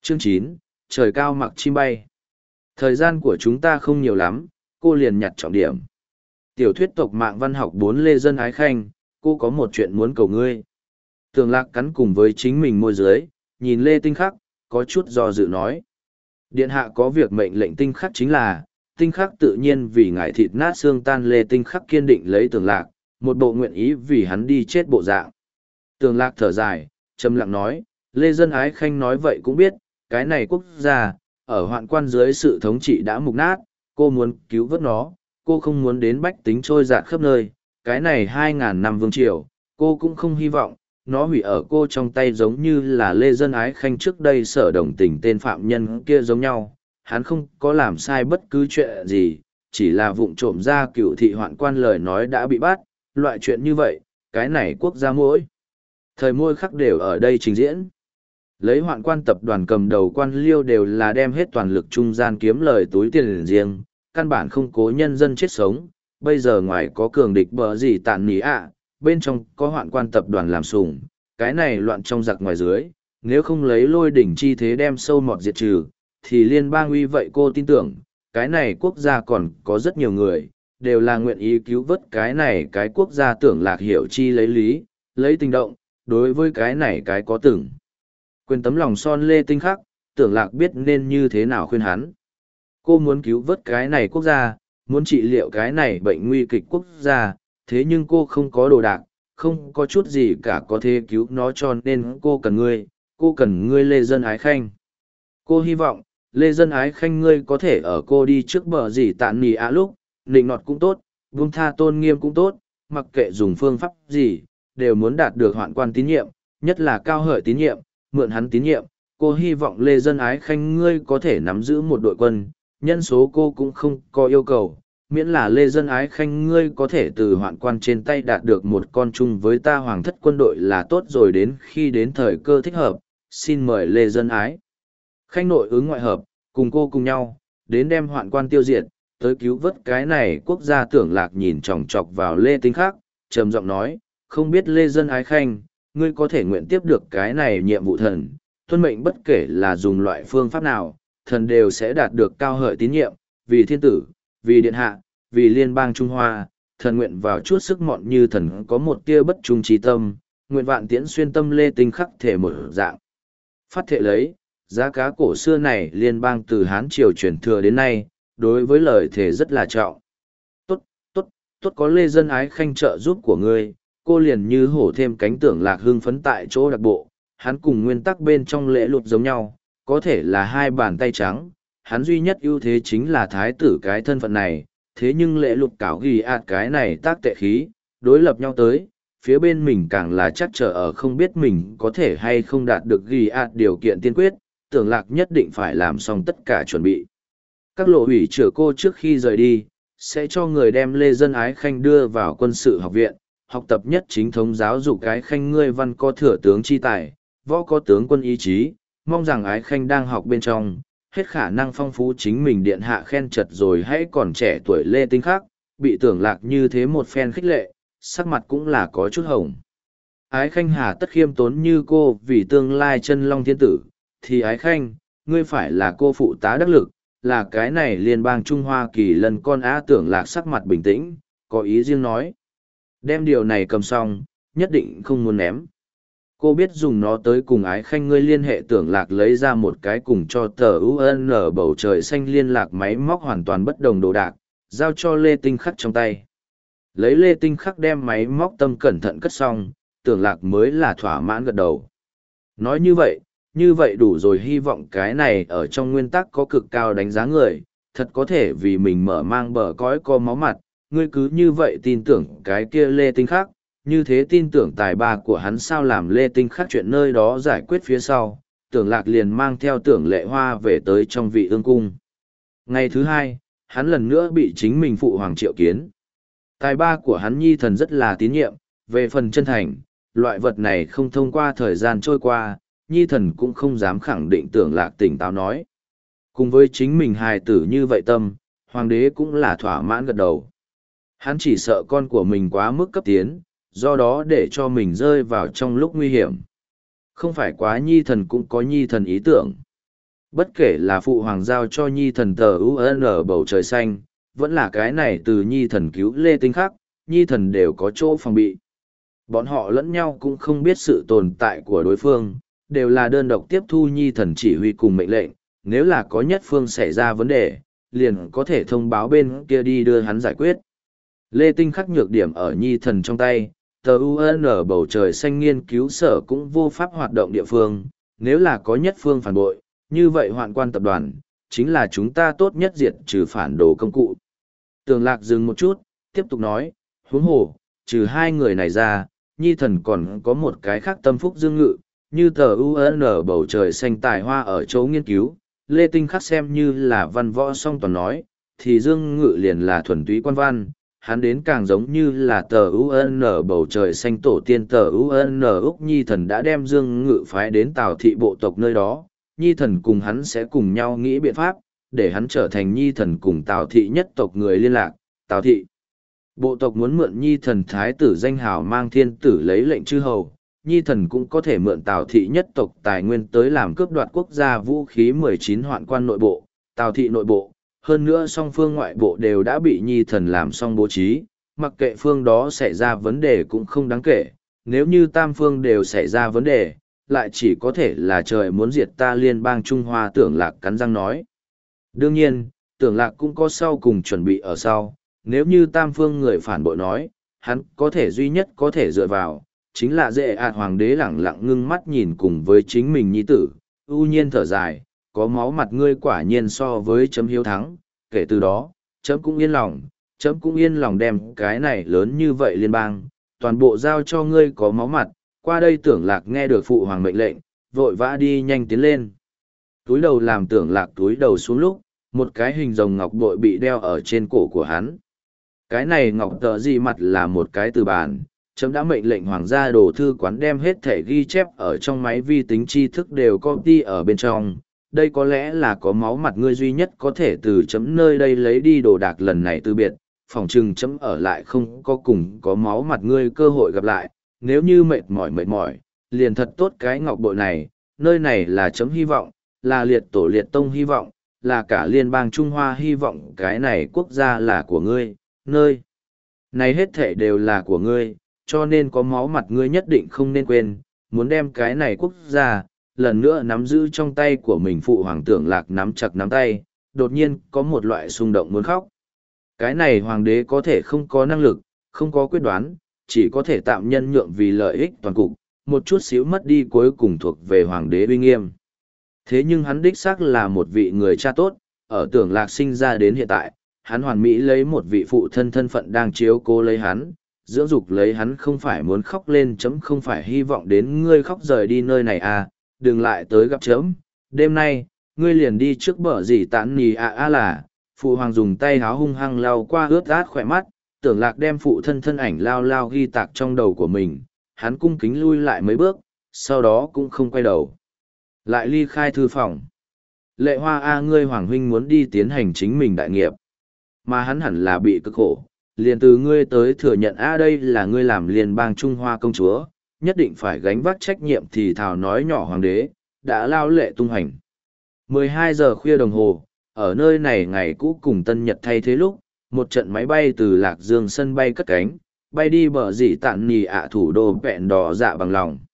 Chương 9, trời cao mặc chim bay. Thời gian của chúng ta không nhiều lắm, cô liền nhặt trọng điểm. Tiểu thuyết tộc mạng văn học 4 Lê Dân Ái Khanh, cô có một chuyện muốn cầu ngươi. Tường Lạc cắn cùng với chính mình môi dưới, nhìn Lê Tinh Khắc, có chút do dự nói. Điện hạ có việc mệnh lệnh Tinh Khắc chính là, Tinh Khắc tự nhiên vì ngài thịt nát xương tan. Lê Tinh Khắc kiên định lấy Tường Lạc, một bộ nguyện ý vì hắn đi chết bộ dạng. Tường Lạc thở dài, trầm lặng nói, Lê Dân Ái Khanh nói vậy cũng biết, cái này quốc gia, ở hoạn quan dưới sự thống trị đã mục nát, cô muốn cứu vớt nó, cô không muốn đến bách tính trôi dạt khắp nơi, cái này 2.000 năm vương triều, cô cũng không hy vọng, nó hủy ở cô trong tay giống như là Lê Dân Ái Khanh trước đây sở đồng tình tên phạm nhân kia giống nhau, hắn không có làm sai bất cứ chuyện gì, chỉ là vụng trộm ra cựu thị hoạn quan lời nói đã bị bắt, loại chuyện như vậy, cái này quốc gia mỗi thời mỗi khắc đều ở đây trình diễn. Lấy hoạn quan tập đoàn cầm đầu quan liêu đều là đem hết toàn lực trung gian kiếm lời túi tiền riêng, căn bản không cố nhân dân chết sống. Bây giờ ngoài có cường địch bờ gì tàn ní ạ, bên trong có hoạn quan tập đoàn làm sủng, cái này loạn trong giặc ngoài dưới, nếu không lấy lôi đỉnh chi thế đem sâu mọt diệt trừ, thì liên bang uy vậy cô tin tưởng, cái này quốc gia còn có rất nhiều người, đều là nguyện ý cứu vớt cái này cái quốc gia. Tưởng Lạc hiểu chi lấy lý, lấy tình động, đối với cái này cái có tưởng. Quyền tấm lòng son Lê Tinh Khắc, Tưởng Lạc biết nên như thế nào khuyên hắn. Cô muốn cứu vớt cái này quốc gia, muốn trị liệu cái này bệnh nguy kịch quốc gia, thế nhưng cô không có đồ đạc, không có chút gì cả có thể cứu nó, cho nên cô cần ngươi Lê Dân Ái Khanh. Cô hy vọng, Lê Dân Ái Khanh ngươi có thể ở cô đi trước bờ gì tạn nì ạ lúc, nịnh nọt cũng tốt, buông tha tôn nghiêm cũng tốt, mặc kệ dùng phương pháp gì, đều muốn đạt được hoạn quan tín nhiệm, nhất là cao hợi tín nhiệm, mượn hắn tín nhiệm. Cô hy vọng Lê Dân Ái Khanh ngươi có thể nắm giữ một đội quân, nhân số cô cũng không có yêu cầu, miễn là Lê Dân Ái Khanh ngươi có thể từ hoạn quan trên tay đạt được một con chung với ta hoàng thất quân đội là tốt rồi. Đến khi đến thời cơ thích hợp, xin mời Lê Dân Ái Khanh nội ứng ngoại hợp, cùng cô cùng nhau, đến đem hoạn quan tiêu diệt, tới cứu vớt cái này quốc gia. Tưởng Lạc nhìn chòng chọc vào Lê Tinh Khắc, trầm giọng nói, không biết Lê Dân Ái Khanh, ngươi có thể nguyện tiếp được cái này nhiệm vụ thần, tuân mệnh bất kể là dùng loại phương pháp nào, thần đều sẽ đạt được cao hợi tín nhiệm, vì thiên tử, vì điện hạ, vì liên bang Trung Hoa, thần nguyện vào chút sức mọn như thần có một tia bất trung trí tâm, nguyện vạn tiễn xuyên tâm. Lê Tinh Khắc thể một dạng. Phát thệ lấy, giá cá cổ xưa này liên bang từ Hán Triều truyền thừa đến nay, đối với lời thể rất là trọng. Tốt có Lê Dân Ái Khanh trợ giúp của ngươi, cô liền như hổ thêm cánh. Tưởng Lạc hưng phấn tại chỗ đặc bộ, hắn cùng nguyên tắc bên trong lễ luật giống nhau, có thể là hai bàn tay trắng, hắn duy nhất ưu thế chính là thái tử cái thân phận này, thế nhưng lễ luật cảo ghi ạt cái này tác tệ khí, đối lập nhau tới, phía bên mình càng là chắc trở ở không biết mình có thể hay không đạt được ghi ạt điều kiện tiên quyết. Tưởng Lạc nhất định phải làm xong tất cả chuẩn bị. Các lộ ủy chữa cô trước khi rời đi, sẽ cho người đem Lê Dân Ái Khanh đưa vào quân sự học viện, học tập nhất chính thống giáo dục. Ái Khanh ngươi văn có thừa tướng chi tài, võ có tướng quân ý chí, mong rằng Ái Khanh đang học bên trong, hết khả năng phong phú chính mình. Điện hạ khen chật rồi hãy còn trẻ tuổi. Lê Tinh Khắc bị Tưởng Lạc như thế một phen khích lệ, sắc mặt cũng là có chút hồng. Ái Khanh hà tất khiêm tốn như cô vì tương lai chân long thiên tử, thì Ái Khanh, ngươi phải là cô phụ tá đắc lực, là cái này liên bang Trung Hoa Kỳ Lân con á. Tưởng Lạc sắc mặt bình tĩnh, có ý riêng nói. Đem điều này cầm xong, nhất định không muốn ném. Cô biết dùng nó tới cùng Ái Khanh ngươi liên hệ. Tưởng Lạc lấy ra một cái cùng cho tờ UN bầu trời xanh liên lạc máy móc hoàn toàn bất đồng đồ đạc, giao cho Lê Tinh Khắc trong tay. Lấy Lê Tinh Khắc đem máy móc tâm cẩn thận cất xong, Tưởng Lạc mới là thỏa mãn gật đầu. Nói như vậy đủ rồi. Hy vọng cái này ở trong nguyên tắc có cực cao đánh giá người, thật có thể vì mình mở mang bờ cõi có máu mặt. Ngươi cứ như vậy tin tưởng cái kia Lê Tinh Khắc, như thế tin tưởng tài ba của hắn sao làm. Lê Tinh Khắc chuyện nơi đó giải quyết phía sau, Tưởng Lạc liền mang theo Tưởng Lệ Hoa về tới trong Vị Ương Cung. Ngày thứ hai, hắn lần nữa bị chính mình phụ hoàng triệu kiến. Tài ba của hắn nhi thần rất là tín nhiệm, về phần chân thành, loại vật này không thông qua thời gian trôi qua, nhi thần cũng không dám khẳng định. Tưởng Lạc tỉnh táo nói. Cùng với chính mình hài tử như vậy tâm, hoàng đế cũng là thỏa mãn gật đầu. Hắn chỉ sợ con của mình quá mức cấp tiến, do đó để cho mình rơi vào trong lúc nguy hiểm. Không phải quá nhi thần cũng có nhi thần ý tưởng. Bất kể là phụ hoàng giao cho nhi thần tờ UN bầu trời xanh, vẫn là cái này từ nhi thần cứu Lê Tinh Khắc, nhi thần đều có chỗ phòng bị. Bọn họ lẫn nhau cũng không biết sự tồn tại của đối phương, đều là đơn độc tiếp thu nhi thần chỉ huy cùng mệnh lệnh, nếu là có nhất phương xảy ra vấn đề, liền có thể thông báo bên kia đi đưa hắn giải quyết. Lê Tinh Khắc nhược điểm ở nhi thần trong tay, tờ UN bầu trời xanh nghiên cứu sở cũng vô pháp hoạt động địa phương, nếu là có nhất phương phản bội, như vậy hoạn quan tập đoàn, chính là chúng ta tốt nhất diệt trừ phản đồ công cụ. Tường Lạc dừng một chút, tiếp tục nói, huống hồ, trừ hai người này ra, nhi thần còn có một cái khác tâm phúc dương ngự, như tờ UN bầu trời xanh tài hoa ở chỗ nghiên cứu, Lê Tinh Khắc xem như là văn võ song toàn nói, thì dương ngự liền là thuần túy quan văn, hắn đến càng giống như là tờ UN bầu trời xanh tổ tiên tờ UN Úc nhi thần đã đem dương ngự phái đến Tào thị bộ tộc nơi đó, nhi thần cùng hắn sẽ cùng nhau nghĩ biện pháp, để hắn trở thành nhi thần cùng Tào thị nhất tộc người liên lạc, Tào thị. Bộ tộc muốn mượn nhi thần thái tử danh hào mang thiên tử lấy lệnh chư hầu, nhi thần cũng có thể mượn Tào thị nhất tộc tài nguyên tới làm cướp đoạt quốc gia vũ khí 19 hoạn quan nội bộ, Tào thị nội bộ, hơn nữa song phương ngoại bộ đều đã bị nhi thần làm xong bố trí, mặc kệ phương đó xảy ra vấn đề cũng không đáng kể, nếu như tam phương đều xảy ra vấn đề, lại chỉ có thể là trời muốn diệt ta liên bang Trung Hoa. Tưởng Lạc cắn răng nói. Đương nhiên, Tưởng Lạc cũng có sau cùng chuẩn bị ở sau, nếu như tam phương người phản bội nói, hắn có thể duy nhất có thể dựa vào, chính là Dệ Ạt hoàng đế lẳng lặng ngưng mắt nhìn cùng với chính mình nhi tử, ưu nhiên thở dài, có máu mặt ngươi quả nhiên so với chấm hiếu thắng, kể từ đó, chấm cũng yên lòng đem cái này lớn như vậy liên bang, toàn bộ giao cho ngươi có máu mặt, qua đây Tưởng Lạc nghe được phụ hoàng mệnh lệnh, vội vã đi nhanh tiến lên. Túi đầu làm Tưởng Lạc túi đầu xuống lúc, một cái hình rồng ngọc bội bị đeo ở trên cổ của hắn. Cái này ngọc tờ gì mặt là một cái từ bàn, chấm đã mệnh lệnh hoàng gia đồ thư quán đem hết thể ghi chép ở trong máy vi tính tri thức đều copy ở bên trong. Đây có lẽ là có máu mặt ngươi duy nhất có thể từ chấm nơi đây lấy đi đồ đạc lần này từ biệt, phòng trừng chấm ở lại không có cùng có máu mặt ngươi cơ hội gặp lại, nếu như mệt mỏi, liền thật tốt cái ngọc bội này, nơi này là chấm hy vọng, là liệt tổ liệt tông hy vọng, là cả liên bang Trung Hoa hy vọng, cái này quốc gia là của ngươi, nơi này hết thể đều là của ngươi, cho nên có máu mặt ngươi nhất định không nên quên, muốn đem cái này quốc gia, lần nữa nắm giữ trong tay của mình. Phụ hoàng Tưởng Lạc nắm chặt nắm tay, đột nhiên có một loại xung động muốn khóc. Cái này hoàng đế có thể không có năng lực, không có quyết đoán, chỉ có thể tạm nhân nhượng vì lợi ích toàn cục, một chút xíu mất đi cuối cùng thuộc về hoàng đế uy nghiêm. Thế nhưng hắn đích xác là một vị người cha tốt, ở Tưởng Lạc sinh ra đến hiện tại, hắn hoàn mỹ lấy một vị phụ thân thân phận đang chiếu cố lấy hắn, dưỡng dục lấy hắn, không phải muốn khóc lên chấm, không phải hy vọng đến ngươi khóc rời đi nơi này à, đừng lại tới gặp chấm, đêm nay, ngươi liền đi trước bờ gì tán nì là, phụ hoàng dùng tay háo hung hăng lau qua ướt át khỏe mắt, Tưởng Lạc đem phụ thân thân ảnh lao lao ghi tạc trong đầu của mình, hắn cung kính lui lại mấy bước, sau đó cũng không quay đầu. Lại ly khai thư phòng. Lệ Hoa ngươi hoàng huynh muốn đi tiến hành chính mình đại nghiệp, mà hắn hẳn là bị cực khổ, liền từ ngươi tới thừa nhận đây là ngươi làm liên bang Trung Hoa công chúa, nhất định phải gánh vác trách nhiệm. Thì thào nói nhỏ hoàng đế, đã lao lệ tung hành. 12 giờ khuya đồng hồ, ở nơi này ngày cũ cùng tân nhật thay thế lúc, một trận máy bay từ Lạc Dương sân bay cất cánh, bay đi bờ dị tạn nì thủ đô vẹn đỏ dạ bằng lòng.